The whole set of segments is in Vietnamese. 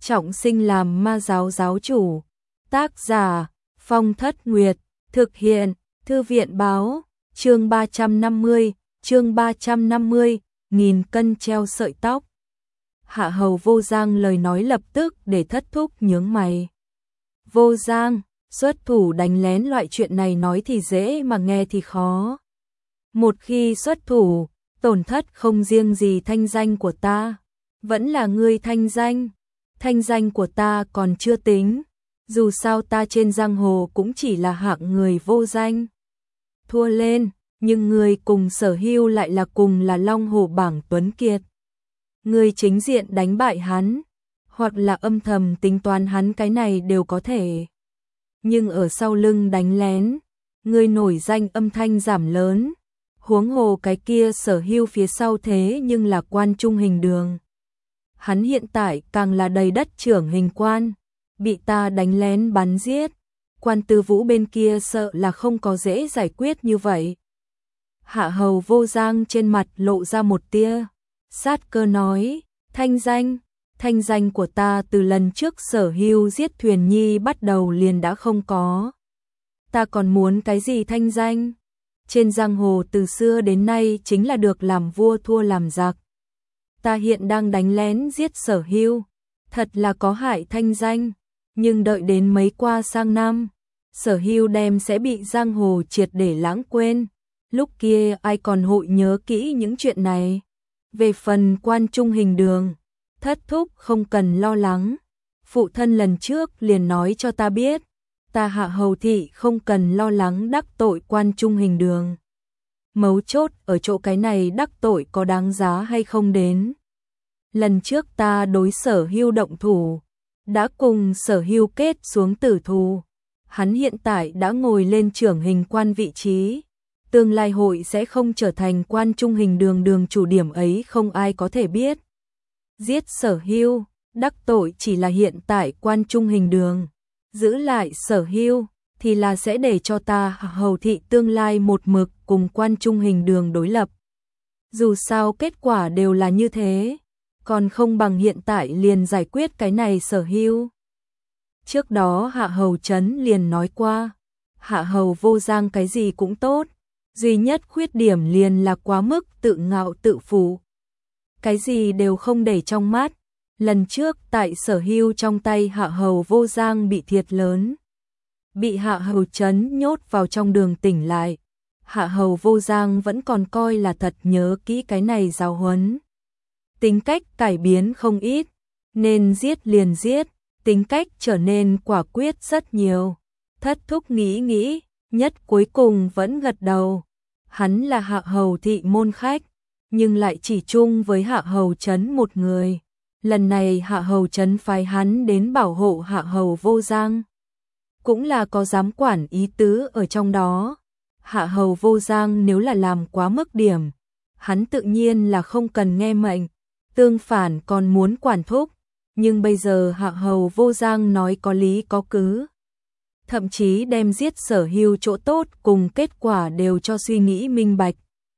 trọng sinh làm ma giáo giáo chủ. Tác giả Phong Thất Nguyệt, thực hiện Thư viện báo, chương 350, nghìn cân treo sợi tóc. Hạ Hầu Vô Giang lời nói lập tức để Thất Thúc nhướng mày. Vô Giang, xuất thủ đánh lén loại chuyện này nói thì dễ mà nghe thì khó. Một khi xuất thủ, tổn thất không riêng gì thanh danh của ta, vẫn là ngươi thanh danh của ta còn chưa tính, dù sao ta trên giang hồ cũng chỉ là hạng người vô danh. Thua lên, nhưng ngươi cùng Sở Hưu lại là cùng là Long Hổ bảng tuấn kiệt. Ngươi chính diện đánh bại hắn, hoặc là âm thầm tính toán hắn, cái này đều có thể. Nhưng ở sau lưng đánh lén, ngươi nổi danh âm thanh giảm lớn, huống hồ cái kia Sở Hưu phía sau thế nhưng là quan trung hình đường. Hắn hiện tại càng là đầy đất trưởng hình quan, bị ta đánh lén bắn giết, quan Tư Vũ bên kia sợ là không có dễ giải quyết như vậy. Hạ Hầu Vô Giang trên mặt lộ ra một tia sát cơ nói, thanh danh của ta từ lần trước Sở Hưu giết Thuyền Nhi bắt đầu liền đã không có. Ta còn muốn cái gì thanh danh? Trên giang hồ từ xưa đến nay chính là được làm vua thua làm giặc. Ta hiện đang đánh lén giết Sở Hưu, thật là có hại thanh danh, nhưng đợi đến mấy qua sang năm, Sở Hưu đem sẽ bị giang hồ triệt để lãng quên, lúc kia ai còn hội nhớ kỹ những chuyện này. Về phần quan trung hình đường, Thất Thúc không cần lo lắng, phụ thân lần trước liền nói cho ta biết, ta Hạ Hầu thị không cần lo lắng đắc tội quan trung hình đường. Mấu chốt ở chỗ cái này đắc tội có đáng giá hay không đến. Lần trước ta đối Sở Hưu động thủ, đã cùng Sở Hưu kết xuống tử thù, hắn hiện tại đã ngồi lên trưởng hình quan vị trí, tương lai hội sẽ không trở thành quan trung hình đường đường chủ, điểm ấy không ai có thể biết. Giết Sở Hưu, đắc tội chỉ là hiện tại quan trung hình đường, giữ lại Sở Hưu thì là sẽ để cho ta Hầu thị tương lai một mực cùng quan trung hình đường đối lập. Dù sao kết quả đều là như thế, còn không bằng hiện tại liền giải quyết cái này Sở Hưu. Trước đó Hạ Hầu Trấn liền nói qua, Hạ Hầu Vô Giang cái gì cũng tốt, duy nhất khuyết điểm liền là quá mức tự ngạo tự phụ. Cái gì đều không để trong mắt. Lần trước tại Sở Hưu trong tay Hạ Hầu Vô Giang bị thiệt lớn, bị Hạ Hầu Trấn nhốt vào trong đường tỉnh lại. Hạ Hầu Vô Giang vẫn còn coi là thật nhớ kỹ cái này giáo huấn. Tính cách cải biến không ít, nên giết liền giết, tính cách trở nên quả quyết rất nhiều. Thất Thúc nghĩ, nhất cuối cùng vẫn gật đầu. Hắn là Hạ Hầu thị môn khách, nhưng lại chỉ chung với Hạ Hầu Trấn một người. Lần này Hạ Hầu Trấn phái hắn đến bảo hộ Hạ Hầu Vô Giang, cũng là có giám quản ý tứ ở trong đó. Hạ Hầu Vô Giang nếu là làm quá mức điểm, hắn tự nhiên là không cần nghe mệnh, tương phản còn muốn quản thúc. Nhưng bây giờ Hạ Hầu Vô Giang nói có lý có cứ, thậm chí đem giết Sở Hưu chỗ tốt cùng kết quả đều cho suy nghĩ minh bạch.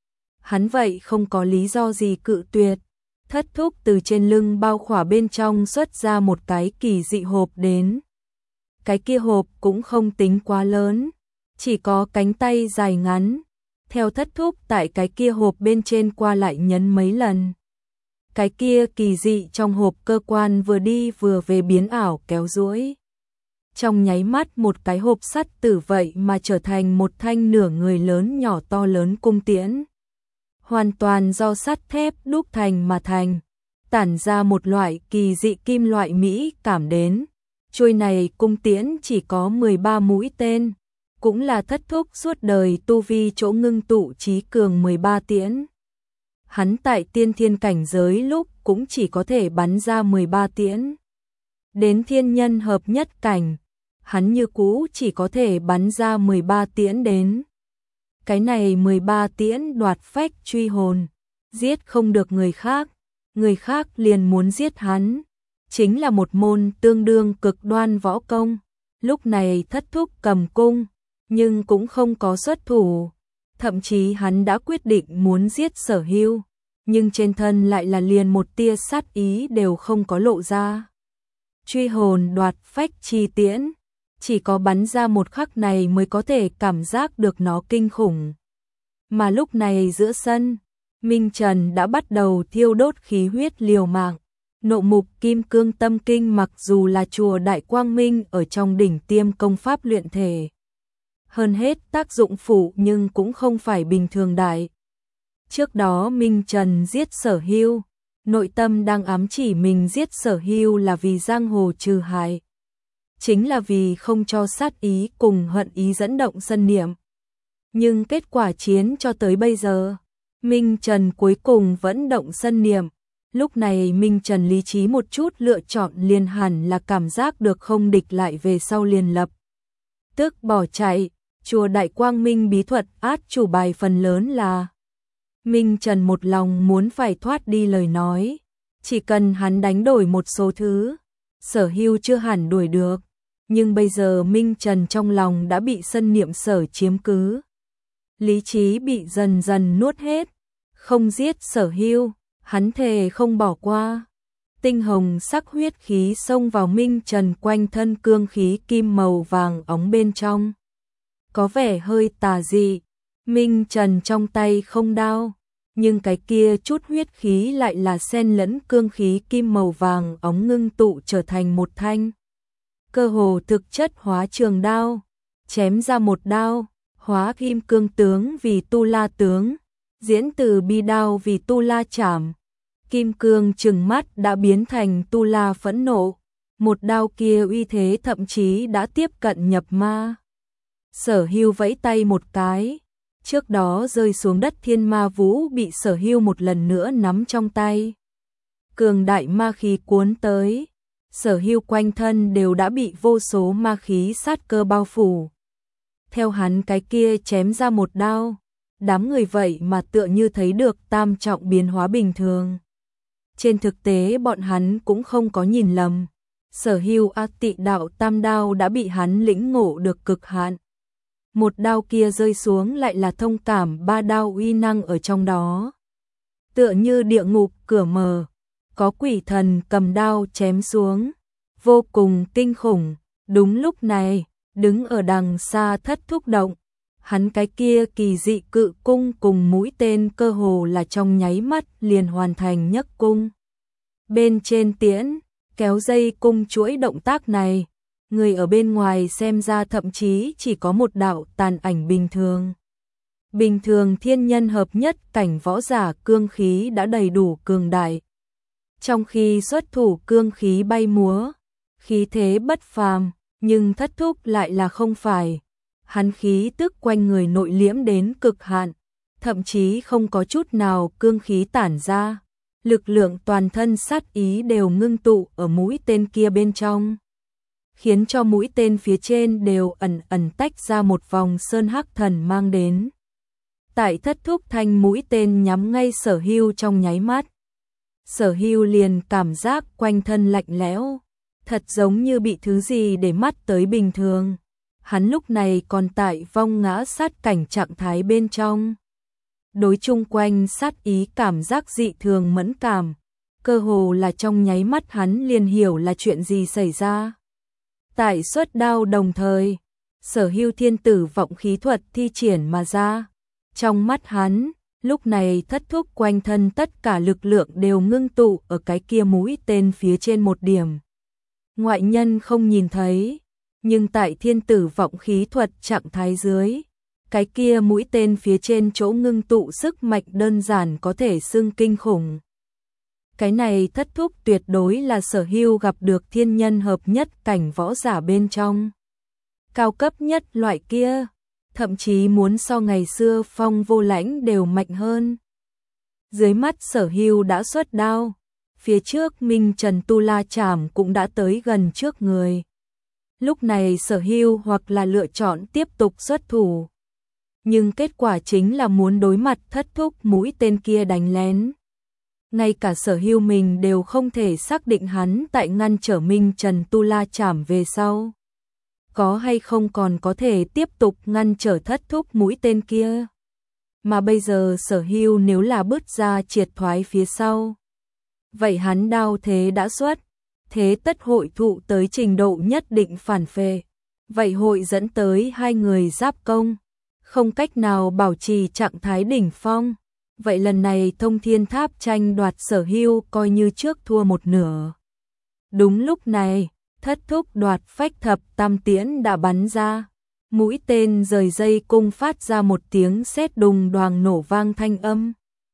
Hắn vậy không có lý do gì cự tuyệt. Thất Thúc từ trên lưng bao khỏa bên trong xuất ra một cái kỳ dị hộp đến. Cái kia hộp cũng không tính quá lớn, chỉ có cánh tay dài ngắn. Theo Thất Thúc tại cái kia hộp bên trên qua lại nhấn mấy lần, cái kia kỳ dị trong hộp cơ quan vừa đi vừa về biến ảo kéo duỗi. Trong nháy mắt một cái hộp sắt tử vậy mà trở thành một thanh nửa người lớn nhỏ to lớn cung tiễn. Hoàn toàn do sắt thép đúc thành mà thành, tản ra một loại kỳ dị kim loại mỹ cảm đến. Chuôi này cung tiễn chỉ có 13 mũi tên, cũng là Thất Thúc suốt đời tu vi chỗ ngưng tụ trí cường 13 tiễn. Hắn tại tiên thiên cảnh giới lúc cũng chỉ có thể bắn ra 13 tiễn. Đến thiên nhân hợp nhất cảnh, hắn như cũ chỉ có thể bắn ra 13 tiễn đến. Cái này 13 tiễn đoạt phách truy hồn, giết không được người khác liền muốn giết hắn, chính là một môn tương đương cực đoan võ công. Lúc này Thất Thúc cầm cung, nhưng cũng không có xuất thủ, thậm chí hắn đã quyết định muốn giết Sở Hưu, nhưng trên thân lại là liền một tia sát ý đều không có lộ ra. truy hồn đoạt phách chi tiễn, chỉ có bắn ra một khắc này mới có thể cảm giác được nó kinh khủng. Mà lúc này giữa sân, Minh Trần đã bắt đầu thiêu đốt khí huyết liều mạng. Nộ mục kim cương tâm kinh mặc dù là chùa Đại Quang Minh ở trong đỉnh tiêm công pháp luyện thể. Hơn hết tác dụng phụ nhưng cũng không phải bình thường đại. Trước đó Minh Trần giết Sở Hưu, nội tâm đang ám chỉ mình giết Sở Hưu là vì giang hồ trừ hại. Chính là vì không cho sát ý cùng hận ý dẫn động sân niệm. Nhưng kết quả chiến cho tới bây giờ, Minh Trần cuối cùng vẫn động sân niệm. Lúc này Minh Trần lý trí một chút lựa chọn liền hẳn là cảm giác được không địch lại về sau liền lập tức bỏ chạy. Chùa Đại Quang Minh bí thuật át chủ bài phần lớn là Minh Trần một lòng muốn phải thoát đi lời nói. Chỉ cần hắn đánh đổi một số thứ, Sở Hưu chưa hẳn đuổi được. Nhưng bây giờ Minh Trần trong lòng đã bị sân niệm sở chiếm cứ. Lý trí bị dần dần nuốt hết. Không giết Sở Hưu, hắn thề không bỏ qua. Tinh hồng sắc huyết khí xông vào Minh Trần quanh thân cương khí kim màu vàng óng bên trong. Có vẻ hơi tà dị. Minh Trần trong tay không đao, nhưng cái kia chút huyết khí lại là xen lẫn cương khí kim màu vàng óng ngưng tụ trở thành một thanh. Cơ hồ thực chất hóa trường đao, chém ra một đao, hóa kim cương tướng vì tu la tướng, diễn từ bi đao vì tu la chảm. Kim cương trừng mắt đã biến thành tu la phẫn nộ, một đao kia uy thế thậm chí đã tiếp cận nhập ma. Sở Hưu vẫy tay một cái, trước đó rơi xuống đất thiên ma vũ bị Sở Hưu một lần nữa nắm trong tay. Cường đại ma khí cuốn tới, Sở Hưu quanh thân đều đã bị vô số ma khí sát cơ bao phủ. Theo hắn cái kia chém ra một đao, đám người vậy mà tựa như thấy được tam trọng biến hóa bình thường. Trên thực tế bọn hắn cũng không có nhìn lầm, Sở Hưu A Tị đạo tam đao đã bị hắn lĩnh ngộ được cực hạn. Một đao kia rơi xuống lại là thông cảm ba đao uy năng ở trong đó. Tựa như địa ngục cửa mở, có quỷ thần cầm đao chém xuống, vô cùng kinh khủng. Đúng lúc này, đứng ở đằng xa Thất Thúc động, hắn cái kia kỳ dị cự cung cùng mũi tên cơ hồ là trong nháy mắt liền hoàn thành nhấc cung. Bên trên tiễn, kéo dây cung chuỗi động tác này, người ở bên ngoài xem ra thậm chí chỉ có một đạo tàn ảnh bình thường. Bình thường thiên nhân hợp nhất cảnh võ giả cương khí đã đầy đủ cường đại. Trong khi xuất thủ cương khí bay múa, khí thế bất phàm, nhưng Thất Thúc lại là không phải. Hắn khí tức quanh người nội liễm đến cực hạn, thậm chí không có chút nào cương khí tản ra. Lực lượng toàn thân sát ý đều ngưng tụ ở mũi tên kia bên trong, khiến cho mũi tên phía trên đều ẩn ẩn tách ra một vòng sơn hắc thần mang đến. Tại Thất Thúc thanh mũi tên nhắm ngay Sở Hưu trong nháy mắt, Sở Hưu liền cảm giác quanh thân lạnh lẽo, thật giống như bị thứ gì để mắt tới bình thường. Hắn lúc này còn tại vong ngã sát cảnh trạng thái bên trong. Đối chung quanh sát ý cảm giác dị thường mẫn cảm, cơ hồ là trong nháy mắt hắn liền hiểu là chuyện gì xảy ra. Tại xuất đao đồng thời, Sở Hưu thiên tử vọng khí thuật thi triển mà ra. Trong mắt hắn, lúc này Thất Thúc quanh thân tất cả lực lượng đều ngưng tụ ở cái kia mũi tên phía trên một điểm. Ngoại nhân không nhìn thấy, nhưng tại thiên tử vọng khí thuật trạng thái dưới, cái kia mũi tên phía trên chỗ ngưng tụ sức mạnh đơn giản có thể xưng kinh khủng. Cái này Thất Thúc tuyệt đối là Sở Hưu gặp được thiên nhân hợp nhất cảnh võ giả bên trong. Cao cấp nhất loại kia, thậm chí muốn so ngày xưa Phong Vô Lãnh đều mạnh hơn. Dưới mắt Sở Hưu đã xuất đao, phía trước Minh Trần Tu La Chảm cũng đã tới gần trước người. Lúc này Sở Hưu hoặc là lựa chọn tiếp tục xuất thủ, nhưng kết quả chính là muốn đối mặt Thất Thúc mũi tên kia đánh lén. Ngay cả Sở Hưu mình đều không thể xác định hắn tại ngăn trở Minh Trần Tu La Chảm về sau, có hay không còn có thể tiếp tục ngăn trở Thất Thúc mũi tên kia. Mà bây giờ Sở Hưu nếu là bứt ra triệt thoái phía sau, vậy hắn đao thế đã xuất, thế tất hội thụ tới trình độ nhất định phản phệ. Vậy hội dẫn tới hai người giáp công, không cách nào bảo trì trạng thái đỉnh phong. Vậy lần này Thông Thiên Tháp tranh đoạt Sở Hưu coi như trước thua một nửa. Đúng lúc này, Thất Thúc đoạt Phách Thập Tam Tiễn đã bắn ra. Mũi tên rời dây cung phát ra một tiếng sét đùng đoàng nổ vang thanh âm.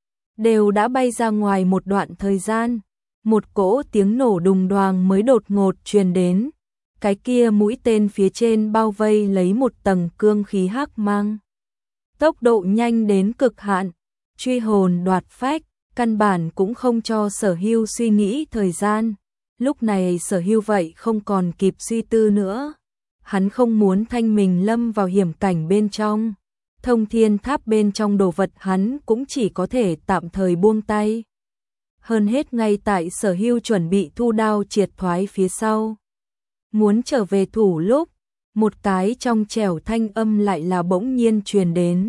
Đều đã bay ra ngoài một đoạn thời gian, một cỗ tiếng nổ đùng đoàng mới đột ngột truyền đến. Cái kia mũi tên phía trên bao vây lấy một tầng cương khí hắc mang. Tốc độ nhanh đến cực hạn, truy hồn đoạt phách, căn bản cũng không cho Sở Hưu suy nghĩ thời gian. Lúc này Sở Hưu vậy không còn kịp suy tư nữa. Hắn không muốn thanh mình lâm vào hiểm cảnh bên trong. Thông Thiên Tháp bên trong đồ vật hắn cũng chỉ có thể tạm thời buông tay. Hơn hết ngay tại Sở Hưu chuẩn bị thu đao triệt thoái phía sau. Muốn trở về thủ lúc, một cái trong trẻo thanh âm lại là bỗng nhiên truyền đến.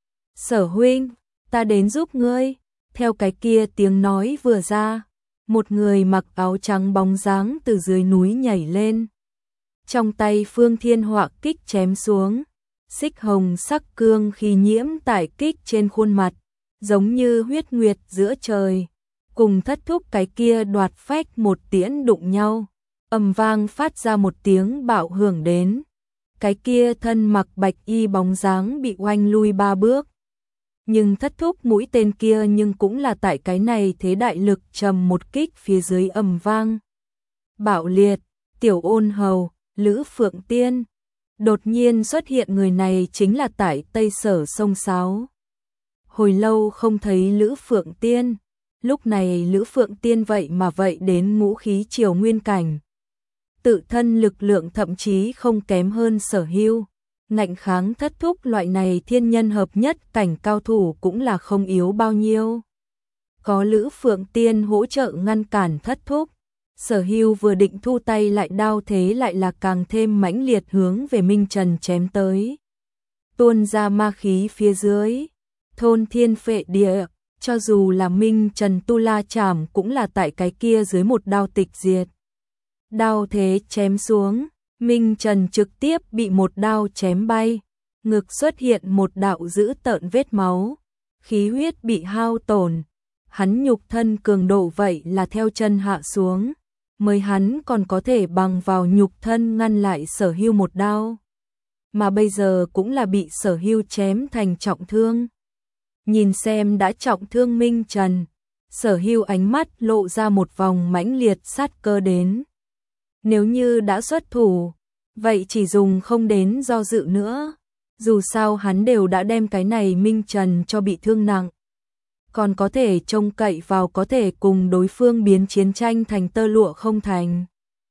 Sở huynh, ta đến giúp ngươi. Theo cái kia tiếng nói vừa ra, một người mặc áo trắng bóng dáng từ dưới núi nhảy lên. Trong tay Phương Thiên Họa kích chém xuống, xích hồng sắc cương khí nhiễm tại kích trên khuôn mặt, giống như huyết nguyệt giữa trời, cùng Thất Thúc cái kia đoạt phách một tiễn đụng nhau, ầm vang phát ra một tiếng bạo hưởng đến. Cái kia thân mặc bạch y bóng dáng bị oanh lui 3 bước. Nhưng Thất Thúc mũi tên kia nhưng cũng là tại cái này thế đại lực trầm một kích phía dưới ầm vang. Bạo liệt, Tiểu Ôn Hầu, Lữ Phượng Tiên. Đột nhiên xuất hiện người này chính là tại Tây Sở sông Sáo. Hồi lâu không thấy Lữ Phượng Tiên, lúc này Lữ Phượng Tiên vậy mà vậy đến ngũ khí triều nguyên cảnh. Tự thân lực lượng thậm chí không kém hơn Sở Hưu, ngạnh kháng Thất Thúc loại này thiên nhân hợp nhất cảnh cao thủ cũng là không yếu bao nhiêu. Có Lữ Phượng Tiên hỗ trợ ngăn cản Thất Thúc, Sở Hưu vừa định thu tay lại đao thế lại là càng thêm mãnh liệt hướng về Minh Trần chém tới. Tuôn ra ma khí phía dưới, thôn thiên phệ địa, cho dù là Minh Trần tu la chảm cũng là tại cái kia dưới một đao tịch diệt. Đao thế chém xuống, Minh Trần trực tiếp bị một đao chém bay, ngực xuất hiện một đạo dữ tợn vết máu, khí huyết bị hao tổn, hắn nhục thân cường độ vậy là theo chân hạ xuống, mới hắn còn có thể bằng vào nhục thân ngăn lại Sở Hưu một đao, mà bây giờ cũng là bị Sở Hưu chém thành trọng thương. Nhìn xem đã trọng thương Minh Trần, Sở Hưu ánh mắt lộ ra một vòng mãnh liệt sát cơ đến. Nếu như đã xuất thủ, vậy chỉ dùng không đến do dự nữa. Dù sao hắn đều đã đem cái này Minh Trần cho bị thương nặng. Còn có thể trông cậy vào có thể cùng đối phương biến chiến tranh thành tơ lụa không thành.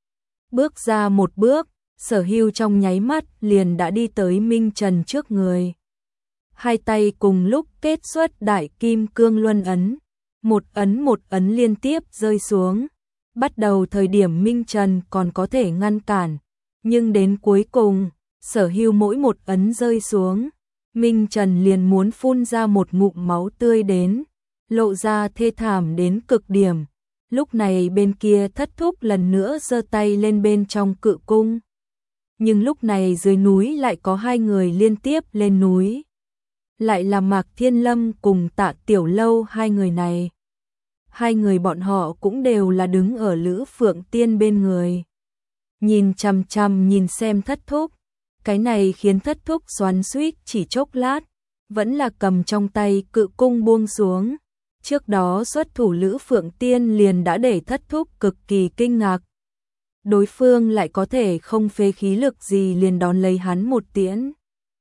Bước ra một bước, Sở Hưu trong nháy mắt liền đã đi tới Minh Trần trước người. Hai tay cùng lúc kết xuất đại kim cương luân ấn. Một ấn liên tiếp rơi xuống. Bắt đầu thời điểm Minh Trần còn có thể ngăn cản, nhưng đến cuối cùng, Sở Hưu mỗi một ấn rơi xuống, Minh Trần liền muốn phun ra một ngụm máu tươi đến, lộ ra thê thảm đến cực điểm. Lúc này bên kia Thất Thúc lần nữa giơ tay lên bên trong cự cung. Nhưng lúc này dưới núi lại có hai người liên tiếp lên núi. Lại là Mạc Thiên Lâm cùng Tạ Tiểu Lâu hai người này. Hai người bọn họ cũng đều là đứng ở Lữ Phượng Tiên bên người. Nhìn chằm chằm nhìn xem Thất Thúc. Cái này khiến Thất Thúc xoắn xuýt chỉ chốc lát, vẫn là cầm trong tay cự cung buông xuống. Trước đó xuất thủ Lữ Phượng Tiên liền đã để Thất Thúc cực kỳ kinh ngạc. Đối phương lại có thể không phế khí lực gì liền đón lấy hắn một tiễn.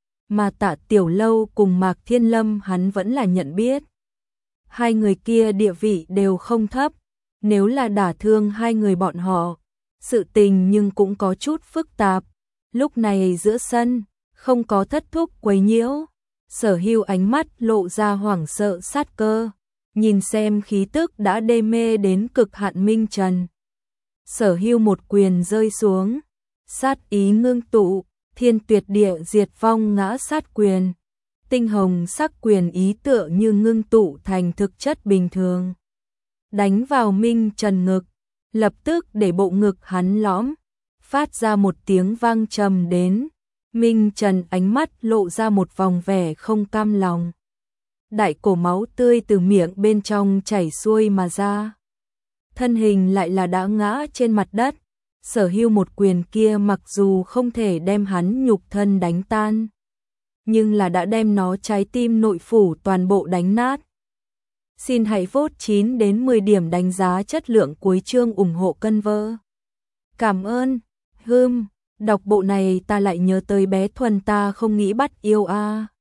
Mà Tạ Tiểu Lâu cùng Mạc Thiên Lâm hắn vẫn là nhận biết. Hai người kia địa vị đều không thấp, nếu là đả thương hai người bọn họ, sự tình nhưng cũng có chút phức tạp. Lúc này giữa sân, không có Thất Thúc quấy nhiễu, Sở Hưu ánh mắt lộ ra hoảng sợ sát cơ, nhìn xem khí tức đã đê mê đến cực hạn Minh Trần. Sở Hưu một quyền rơi xuống, sát ý ngưng tụ, thiên tuyệt địa diệt vong ngã sát quyền. Tinh hồng sắc quyền ý tựa như ngưng tụ thành thực chất bình thường. Đánh vào Minh Trần ngực, lập tức để bộ ngực hắn lõm, phát ra một tiếng vang trầm đến. Minh Trần ánh mắt lộ ra một vòng vẻ không cam lòng. Đại cổ máu tươi từ miệng bên trong chảy xuôi mà ra. Thân hình lại là đã ngã trên mặt đất. Sở Hưu một quyền kia mặc dù không thể đem hắn nhục thân đánh tan, nhưng là đã đem nó trái tim nội phủ toàn bộ đánh nát. Xin hãy vote 9 đến 10 điểm đánh giá chất lượng cuối chương ủng hộ cân vơ. Cảm ơn. Đọc bộ này ta lại nhớ tới bé Thuần ta không nghĩ bắt yêu a.